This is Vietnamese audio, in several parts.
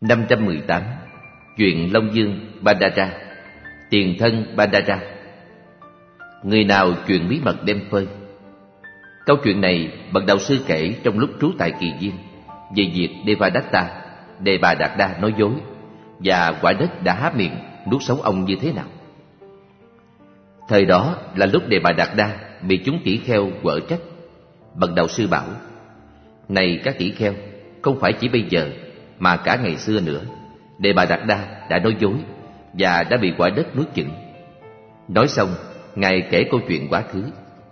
518. Chuyện Long Dương Bandara, tiền thân Bandara. Người nào truyền bí mật đem phơi. Câu chuyện này bậc đạo sư kể trong lúc trú tại Kỳ Viên về việc Devadatta, Đề Bà Đạt Đa nói dối và quả đất đã há miệng nuốt sống ông như thế nào. Thời đó là lúc Đề Bà Đạt Đa bị chúng tỷ kheo quở trách. Bậc đạo sư bảo: này các tỷ kheo, không phải chỉ bây giờ mà cả ngày xưa nữa, Đề Bà Đạt Đa đã nói dối và đã bị quả đất nuốt chửng. Nói xong, ngài kể câu chuyện quá khứ.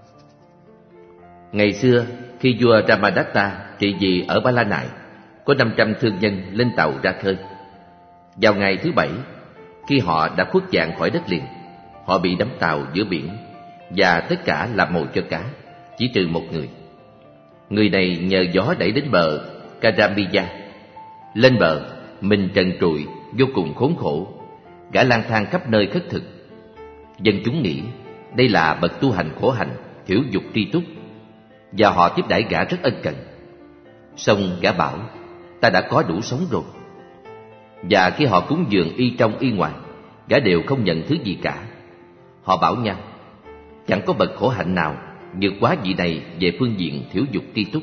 Ngày xưa, khi vua Ramadatta trị vì ở Ba La Nại, có 500 thương nhân lên tàu ra khơi. Vào ngày thứ 7, khi họ đã khuất dạng khỏi đất liền, họ bị đắm tàu giữa biển và tất cả làm mồi cho cá, chỉ trừ một người. Người này nhờ gió đẩy đến bờ Karamija. Lên bờ, mình trần trụi, vô cùng khốn khổ, gã lang thang khắp nơi khất thực. Dân chúng nghĩ đây là bậc tu hành khổ hạnh, thiểu dục tri túc, và họ tiếp đãi gã rất ân cần. Xong gã bảo: ta đã có đủ sống rồi. Và khi họ cúng dường y trong y ngoài, gã đều không nhận thứ gì cả. Họ bảo nhau: chẳng có bậc khổ hạnh nào vượt quá vị này về phương diện thiểu dục tri túc.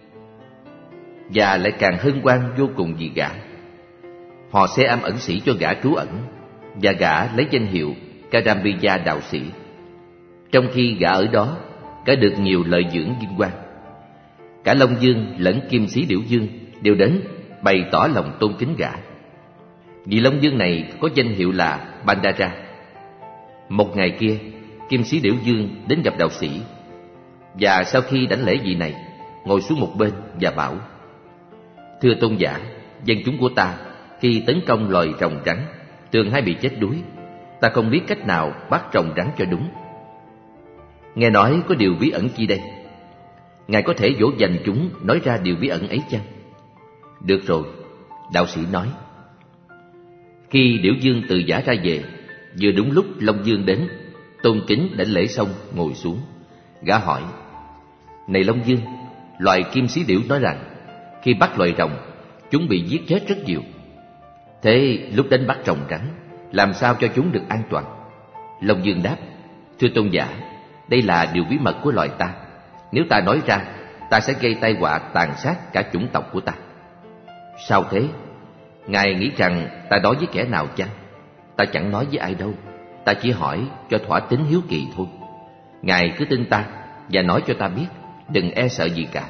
Và lại càng hân hoan vô cùng vì gã. Họ sẽ âm ẩn sĩ cho gã trú ẩn, và gã lấy danh hiệu Karamija đạo sĩ. Trong khi gã ở đó, gã được nhiều lợi dưỡng vinh quang. Cả Long Dương lẫn Kim Sĩ Điểu Dương đều đến bày tỏ lòng tôn kính gã. Vị Long Dương này có danh hiệu là Bandara. Một ngày kia, Kim Sĩ Điểu Dương đến gặp đạo sĩ, và sau khi đảnh lễ vị này, ngồi xuống một bên và bảo: thưa tôn giả, dân chúng của ta khi tấn công loài rồng rắn thường hay bị chết đuối. Ta không biết cách nào bắt rồng rắn cho đúng. Nghe nói có điều bí ẩn chi đây? Ngài có thể dỗ dành chúng nói ra điều bí ẩn ấy chăng? Được rồi, đạo sĩ nói. Khi Điểu Dương từ giả ra về, vừa đúng lúc Long Dương đến, tôn kính đảnh lễ xong ngồi xuống. Gã hỏi: này Long Dương, loài Kim Sĩ Điểu nói rằng khi bắt loài rồng, chúng bị giết chết rất nhiều. Thế lúc đánh bắt rồng rắn, làm sao cho chúng được an toàn? Long Dương đáp: thưa tôn giả, đây là điều bí mật của loài ta. Nếu ta nói ra, ta sẽ gây tai họa tàn sát cả chủng tộc của ta. Sao thế? Ngài nghĩ rằng ta nói với kẻ nào chăng? Ta chẳng nói với ai đâu. Ta chỉ hỏi cho thỏa tính hiếu kỳ thôi. Ngài cứ tin ta và nói cho ta biết, đừng e sợ gì cả.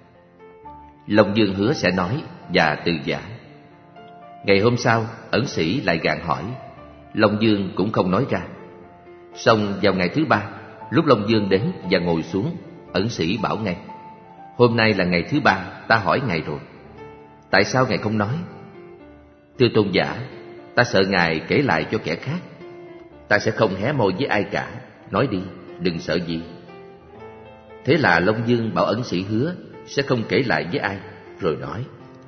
Long Dương hứa sẽ nói và từ giả. Ngày hôm sau, ẩn sĩ lại gạn hỏi. Long Dương cũng không nói ra. Xong vào ngày thứ 3, lúc Long Dương đến và ngồi xuống, ẩn sĩ bảo ngay: hôm nay là ngày thứ 3, ta hỏi ngài rồi. Tại sao ngài không nói? Thưa tôn giả, ta sợ ngài kể lại cho kẻ khác. Ta sẽ không hé môi với ai cả. Nói đi, đừng sợ gì. Thế là Long Dương bảo ẩn sĩ hứa sẽ không kể lại với ai, rồi nói: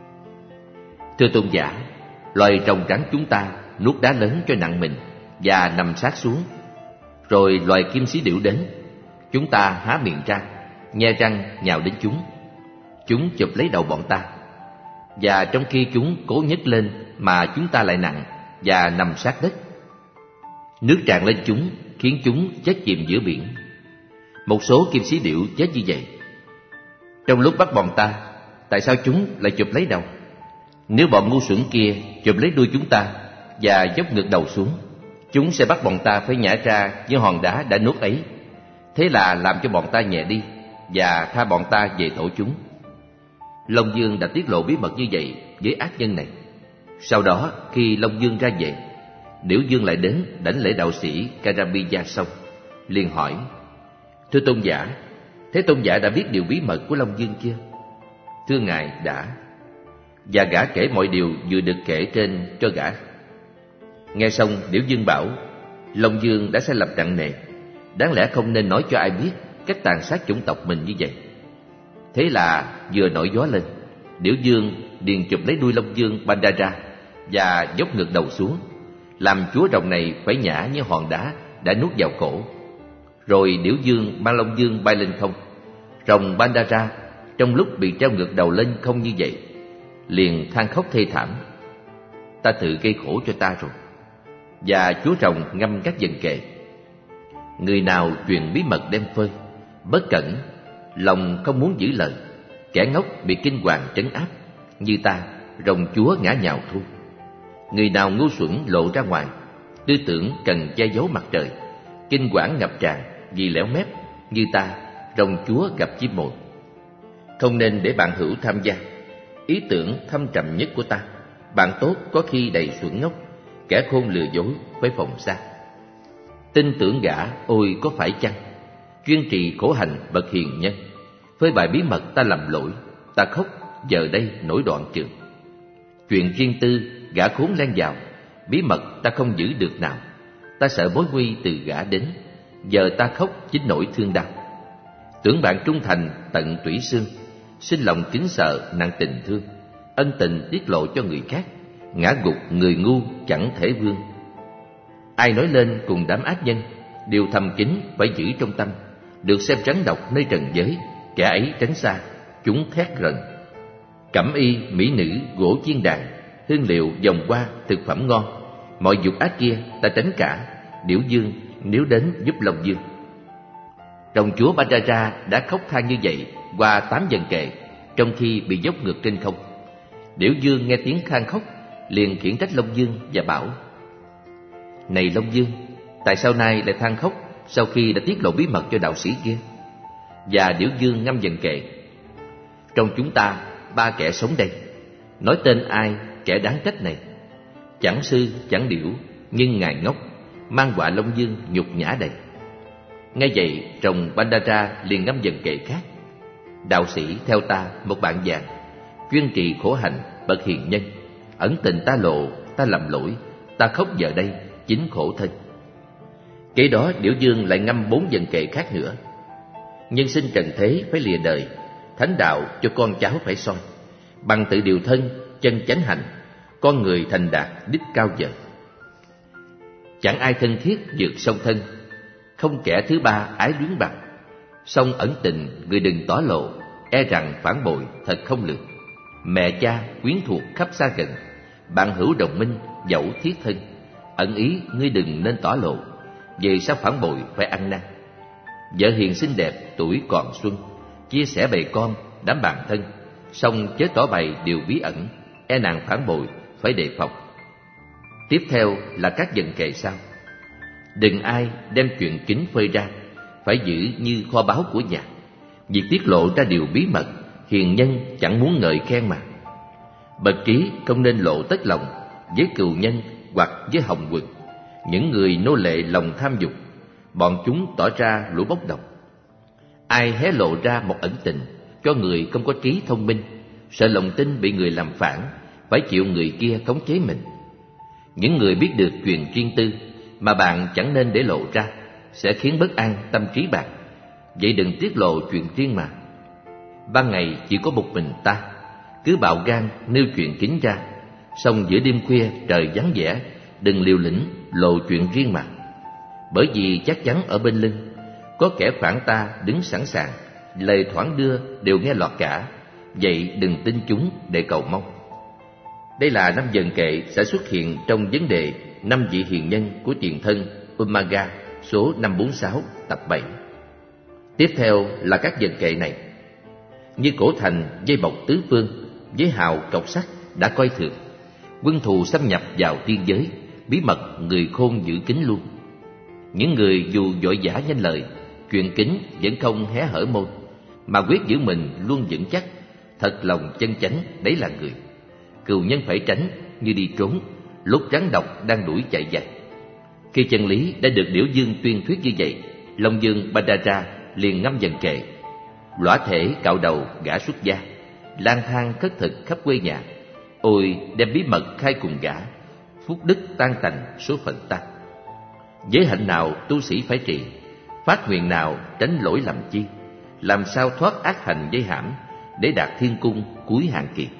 thưa tôn giả, loài rồng rắn chúng ta nuốt đá lớn cho nặng mình và nằm sát xuống. Rồi loài Kim Sĩ Điểu đến, chúng ta há miệng ra, nhe răng nhào đến chúng. Chúng chụp lấy đầu bọn ta, và trong khi chúng cố nhấc lên mà chúng ta lại nặng và nằm sát đất. Nước tràn lên chúng, khiến chúng chết chìm giữa biển. Một số Kim Sĩ Điểu chết như vậy. Trong lúc bắt bọn ta, tại sao chúng lại chụp lấy đầu? Nếu bọn ngu xuẩn kia chụp lấy đuôi chúng ta và dốc ngược đầu xuống, chúng sẽ bắt bọn ta phải nhả ra như hòn đá đã nuốt ấy. Thế là làm cho bọn ta nhẹ đi và tha bọn ta về tổ chúng. Long Dương đã tiết lộ bí mật như vậy với ác nhân này. Sau đó, khi Long Dương ra về, Điểu Dương lại đến đảnh lễ đạo sĩ Karamija xong, liền hỏi: thưa tôn giả, thế tôn giả đã biết điều bí mật của Long Dương chưa? Thưa ngài, đã. Và gã kể mọi điều vừa được kể trên cho gã. Nghe xong, Điểu Dương bảo: Long Dương đã sai lầm nặng nề, đáng lẽ không nên nói cho ai biết cách tàn sát chủng tộc mình như vậy. Thế là vừa nổi gió lên, Điểu Dương liền chụp lấy đuôi Long Dương Bandara và dốc ngược đầu xuống, làm chúa rồng này phải nhả như hòn đá đã nuốt vào cổ. Rồi Điểu Dương mang Long Dương bay lên không. Rồng Bandara trong lúc bị treo ngược đầu lên không như vậy, liền than khóc thê thảm. ta tự gây khổ cho ta rồi. Và chúa rồng ngâm các dần kệ: người nào truyền bí mật đem phơi, bất cẩn, lòng không muốn giữ lời, kẻ ngốc bị kinh hoàng trấn áp, như ta, rồng chúa ngã nhào thôi. Người nào ngu xuẩn lộ ra ngoài, tư tưởng cần che giấu mặt trời, kinh quản ngập tràn vì lẻo mép, như ta, rồng chúa gặp chim mồi. Không nên để bạn hữu tham gia ý tưởng thâm trầm nhất của ta. Bạn tốt có khi đầy xuẩn ngốc, kẻ khôn lừa dối phải phòng xa. Tin tưởng gã ôi có phải chăng, chuyên trì khổ hành bậc hiền nhân. Với bài bí mật ta lầm lỗi, ta khóc giờ đây nổi đoạn trường. Chuyện riêng tư gã khốn len vào, bí mật ta không giữ được nào. Ta sợ mối nguy từ gã đến, giờ ta khóc chính nỗi thương đau. Tưởng bạn trung thành tận tủy xương, sinh lòng kính sợ nặng tình thương. Ân tình tiết lộ cho người khác, ngã gục người ngu chẳng thể vươn. Ai nói lên cùng đám ác nhân, điều thầm kín phải giữ trong tâm. Được xem rắn độc nơi trần giới, kẻ ấy tránh xa, chúng thét rần. Cẩm y, mỹ nữ, gỗ chiên đàn, hương liệu, vòng hoa, thực phẩm ngon, mọi dục ác kia ta tránh cả. Điểu dương nếu đến giúp Long Dương. Rồng chúa Bajara đã khóc than như vậy qua 8 dần kệ, trong khi bị dốc ngược trên không. Điểu dương nghe tiếng than khóc, liền khiển trách Long Dương và bảo: này Long Dương, tại sao nay lại than khóc sau khi đã tiết lộ bí mật cho đạo sĩ kia? Và Điểu dương ngâm dần kệ: trong chúng ta 3 kẻ sống đây, nói tên ai kẻ đáng trách này. Chẳng sư chẳng điểu, nhưng ngài ngốc, mang họa Long Dương nhục nhã đầy. Nghe vậy rồng Bandara liền ngâm dần kệ khác: đạo sĩ theo ta một bạn vàng, chuyên trì khổ hành bậc hiền nhân. Ẩn tình ta lộ, ta lầm lỗi, ta khóc giờ đây chính khổ thân. Kế đó Điểu Dương lại ngâm 4 dần kệ khác nữa: nhân sinh trần thế phải lìa đời, thánh đạo cho con cháu phải soi. Bằng tự điều thân, chân chánh hành, con người thành đạt đích cao vời. Chẳng ai thân thiết vượt song thân, không kẻ thứ ba ái luyến bằng. Song ẩn tình người đừng tỏ lộ, e rằng phản bội thật không lường. Mẹ cha quyến thuộc khắp xa gần, bạn hữu đồng minh dẫu thiết thân. Ẩn ý ngươi đừng nên tỏ lộ, vì sao phản bội phải ăn năn. Vợ hiền xinh đẹp tuổi còn xuân, chia sẻ bầy con đám bạn thân. Song chớ tỏ bày điều bí ẩn, e nàng phản bội phải đề phòng. Tiếp theo là các dần kệ sau: đừng ai đem chuyện kín phơi ra, phải giữ như kho báu của nhà. Việc tiết lộ ra điều bí mật, hiền nhân chẳng muốn ngợi khen mà. Bậc trí không nên lộ tất lòng với cừu nhân hoặc với hồng quần. Những người nô lệ lòng tham dục, bọn chúng tỏ ra lũ bốc đồng. Ai hé lộ ra một ẩn tình cho người không có trí thông minh, sợ lòng tin bị người làm phản, phải chịu người kia khống chế mình. Những người biết được chuyện riêng tư mà bạn chẳng nên để lộ ra, sẽ khiến bất an tâm trí bạn. Vậy đừng tiết lộ chuyện riêng mà. Ban ngày chỉ có một mình ta, cứ bạo gan nêu chuyện kín ra. Song giữa đêm khuya trời vắng vẻ, đừng liều lĩnh lộ chuyện riêng mà. Bởi vì chắc chắn ở bên lưng có kẻ phản ta đứng sẵn sàng, lời thoảng đưa đều nghe lọt cả. Vậy đừng tin chúng để cầu mong. Đây là 5 dần kệ sẽ xuất hiện trong vấn đề 5 vị hiền nhân của tiền thân Umaga số 546 tập 7. Tiếp theo là các dần kệ này: như cổ thành dây bọc tứ phương, với hào cọc sắt đã coi thường. Quân thù xâm nhập vào tiên giới, bí mật người khôn giữ kín luôn. Những người dù vội vã nhanh lời, chuyện kín vẫn không hé hở môi, mà quyết giữ mình luôn vững chắc. Thật lòng chân chánh đấy là người. Cừu nhân phải tránh như đi trốn, lúc rắn độc đang đuổi chạy giặc. Khi chân lý đã được Điểu Dương tuyên thuyết như vậy, Long Dương Bajara liền ngâm dần kệ: lõa thể cạo đầu gã xuất gia, lang thang khất thực khắp quê nhà. Ôi đem bí mật khai cùng gã, phúc đức tan tành số phận ta. Giới hạnh nào tu sĩ phải trì, phát nguyện nào tránh lỗi lầm chi. Làm sao thoát ác hành dây hãm, để đạt thiên cung cuối hàng kiệt.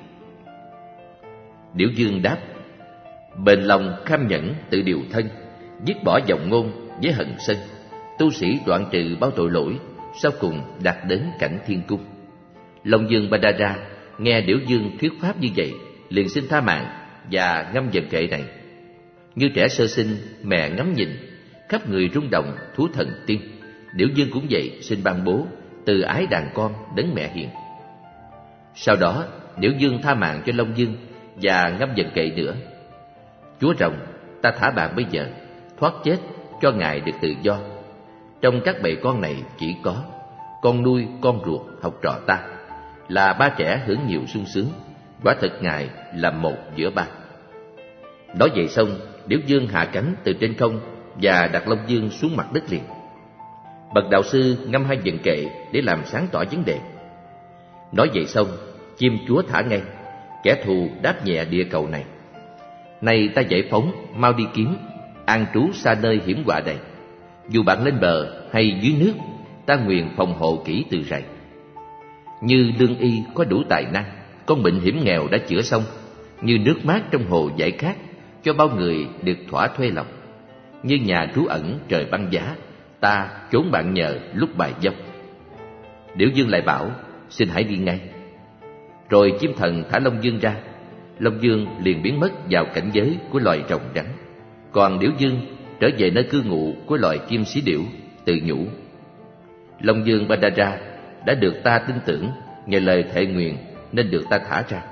Điểu Dương đáp: bền lòng kham nhẫn tự điều thân, dứt bỏ vọng ngôn với hận sân. Tu sĩ đoạn trừ bao tội lỗi, sau cùng đạt đến cảnh thiên cung. Long Dương Bajara nghe Điểu Dương thuyết pháp như vậy, liền xin tha mạng và ngâm dần kệ này. Như trẻ sơ sinh, mẹ ngắm nhìn, khắp người rung động thú thần tiên. Điểu Dương cũng vậy, xin ban bố từ ái đàn con đến mẹ hiền. Sau đó, Điểu Dương tha mạng cho Long Dương và ngâm dần kệ nữa. Chúa rồng, ta thả bạn bây giờ, thoát chết cho ngài được tự do. Trong các bầy con này chỉ có con nuôi, con ruột, học trò ta, là ba trẻ hưởng nhiều sung sướng. Quả thật ngài là một giữa ba. Nói vậy xong, Điểu Dương hạ cánh từ trên không và đặt Long Dương xuống mặt đất liền. Bậc đạo sư ngâm 2 dần kệ để làm sáng tỏ vấn đề. Nói vậy xong, chim chúa thả ngay. Kẻ thù đáp nhẹ địa cầu này: này ta giải phóng, mau đi kiếm an trú xa nơi hiểm họa này. Dù bạn lên bờ hay dưới nước, ta nguyện phòng hộ kỹ từ rày. Như lương y có đủ tài năng, con bệnh hiểm nghèo đã chữa xong. Như nước mát trong hồ giải khát, cho bao người được thỏa thuê lòng. Như nhà trú ẩn trời băng giá, ta trốn bạn nhờ lúc bài dốc. Điểu Dương lại bảo: xin hãy đi ngay. Rồi chim thần thả Long Dương ra. Long Dương liền biến mất vào cảnh giới của loài rồng rắn. Còn Điểu Dương trở về nơi cư ngụ của loài chim xí điểu, tự nhủ: Long Dương Badara đã được ta tin tưởng, nhờ lời thệ nguyện nên được ta thả ra.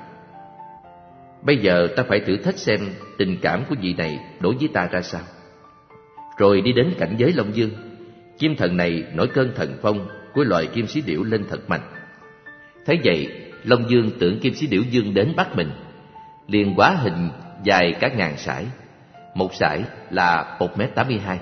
Bây giờ ta phải thử thách xem tình cảm của vị này đối với ta ra sao. Rồi đi đến cảnh giới Long Dương, chim thần này nổi cơn thần phong của loài kim xí điểu lên thật mạnh. Thấy vậy, Long Dương tưởng kim xí điểu Dương đến bắt mình, liền hóa hình dài cả ngàn sải. Một sải là 1m82,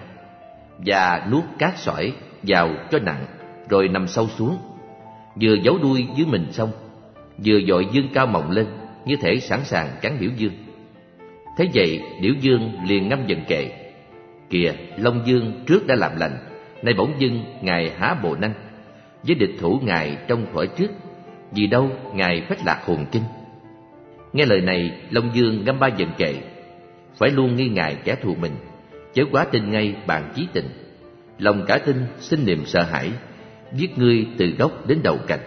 và nuốt cát sỏi vào cho nặng, rồi nằm sâu xuống. Vừa giấu đuôi dưới mình xong, vừa dội dương cao mọng lên, như thể sẵn sàng cắn Điểu Dương. Thế vậy, Điểu Dương liền ngâm dần kệ: kìa, Long Dương trước đã làm lành, nay bỗng dưng ngài há bộ nanh. Với địch thủ ngài trong khỏi trước, vì đâu ngài phách lạc hồn kinh. Nghe lời này, Long Dương ngâm 3 dần kệ: phải luôn nghi ngại kẻ thù mình, chớ quá tin ngay bạn chí tình. Lòng cả tin sinh niềm sợ hãi, giết ngươi từ gốc đến đầu cành.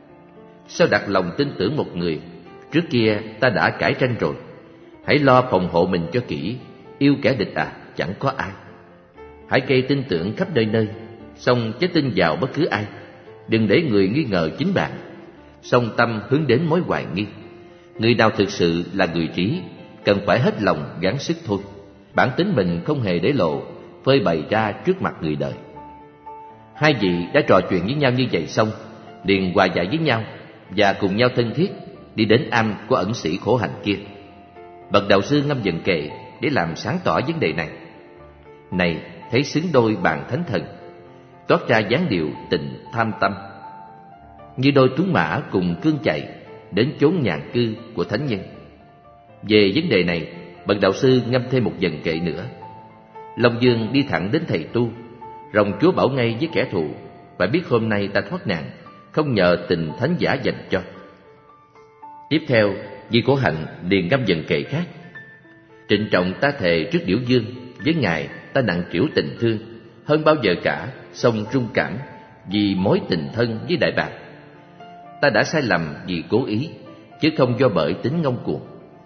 Sao đặt lòng tin tưởng một người, trước kia ta đã cãi tranh rồi. Hãy lo phòng hộ mình cho kỹ, yêu kẻ địch à, chẳng có ai. Hãy gây tin tưởng khắp nơi nơi, song chớ tin vào bất cứ ai. Đừng để người nghi ngờ chính bạn, song tâm hướng đến mối hoài nghi. Người nào thực sự là người trí, cần phải hết lòng gắng sức thôi. Bản tính mình không hề để lộ, phơi bày ra trước mặt người đời. Hai vị đã trò chuyện với nhau như vậy xong, liền hòa giải với nhau và cùng nhau thân thiết đi đến am của ẩn sĩ khổ hạnh kia. Bậc đạo sư ngâm dần kệ để làm sáng tỏ vấn đề này. Này, thấy xứng đôi bàn thánh thần, toát ra dáng điệu tình tham tâm, như đôi tuấn mã cùng cương chạy đến chốn nhàn cư của thánh nhân. Về vấn đề này, bậc đạo sư ngâm thêm 1 dần kệ nữa. Long Dương đi thẳng đến thầy tu. Rồng chúa bảo ngay với kẻ thù: phải biết hôm nay ta thoát nạn, không nhờ tình thánh giả dành cho. Tiếp theo, vị khổ hạnh liền ngâm dần kệ khác: trịnh trọng ta thề trước Điểu Dương, với ngài ta nặng trĩu tình thương, hơn bao giờ cả song rung cảm, vì mối tình thân với đại bàng. Ta đã sai lầm vì cố ý, chứ không do bởi tính ngông cuồng.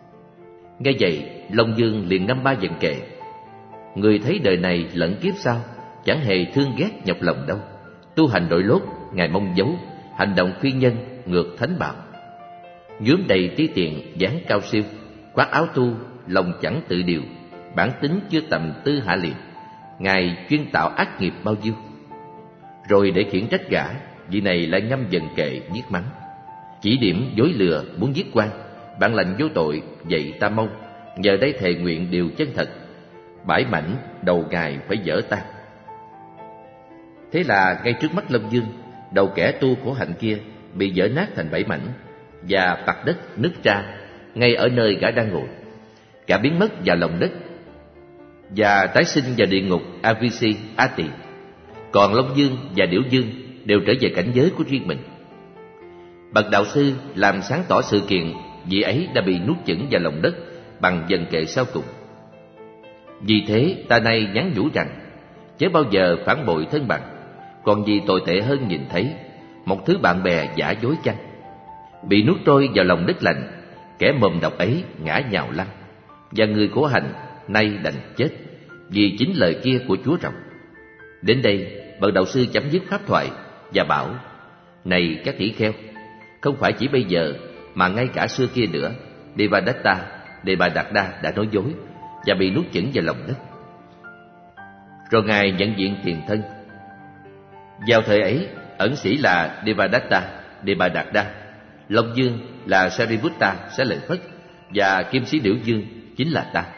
Nghe vậy, Long Dương liền ngâm 3 dần kệ: người thấy đời này lẫn kiếp sau, chẳng hề thương ghét nhọc lòng đâu. Tu hành đội lốt, ngài mong giấu, hành động phi nhân, ngược thánh bảo. Nhuốm đầy tí tiện, dáng cao siêu, khoác áo tu, lòng chẳng tự điều, bản tính chưa tầm tư hạ liệt, ngài chuyên tạo ác nghiệp bao nhiêu. Rồi để khiển trách gã, vị này lại ngâm dần kệ viết mắng: chỉ điểm dối lừa muốn giết quan, bạn lành vô tội, vậy ta mong nhờ đây thề nguyện điều chân thật, bãi mảnh đầu ngài phải dở tan. Thế là ngay trước mắt Long Dương, đầu kẻ tu khổ hạnh kia bị dở nát thành 7 mảnh, và mặt đất nứt ra ngay ở nơi gã đang ngồi. Gã biến mất vào lòng đất và tái sinh vào địa ngục Avisi A Tỳ. Còn Long Dương và Điểu Dương đều trở về cảnh giới của riêng mình. Bậc đạo sư làm sáng tỏ sự kiện vị ấy đã bị nuốt chửng vào lòng đất bằng dần kệ sau cùng. Vì thế ta nay nhắn nhủ rằng, chớ bao giờ phản bội thân bằng, còn gì tồi tệ hơn nhìn thấy một thứ bạn bè giả dối chăng. Bị nuốt trôi vào lòng đất lạnh, kẻ mồm độc ấy ngã nhào lăn, và người khổ hạnh nay đành chết vì chính lời kia của Chúa Rồng. Đến đây, bậc đạo sư chấm dứt pháp thoại và bảo: này các tỷ kheo, không phải chỉ bây giờ mà ngay cả xưa kia nữa, Devadatta, Devadatta đã nói dối và bị nuốt chửng vào lòng đất. Rồi Ngài nhận diện tiền thân. Vào thời ấy, ẩn sĩ là Devadatta, Devadatta, Long Dương là Sariputta Xá Lợi Phất và Kim Sĩ Điểu Dương chính là ta.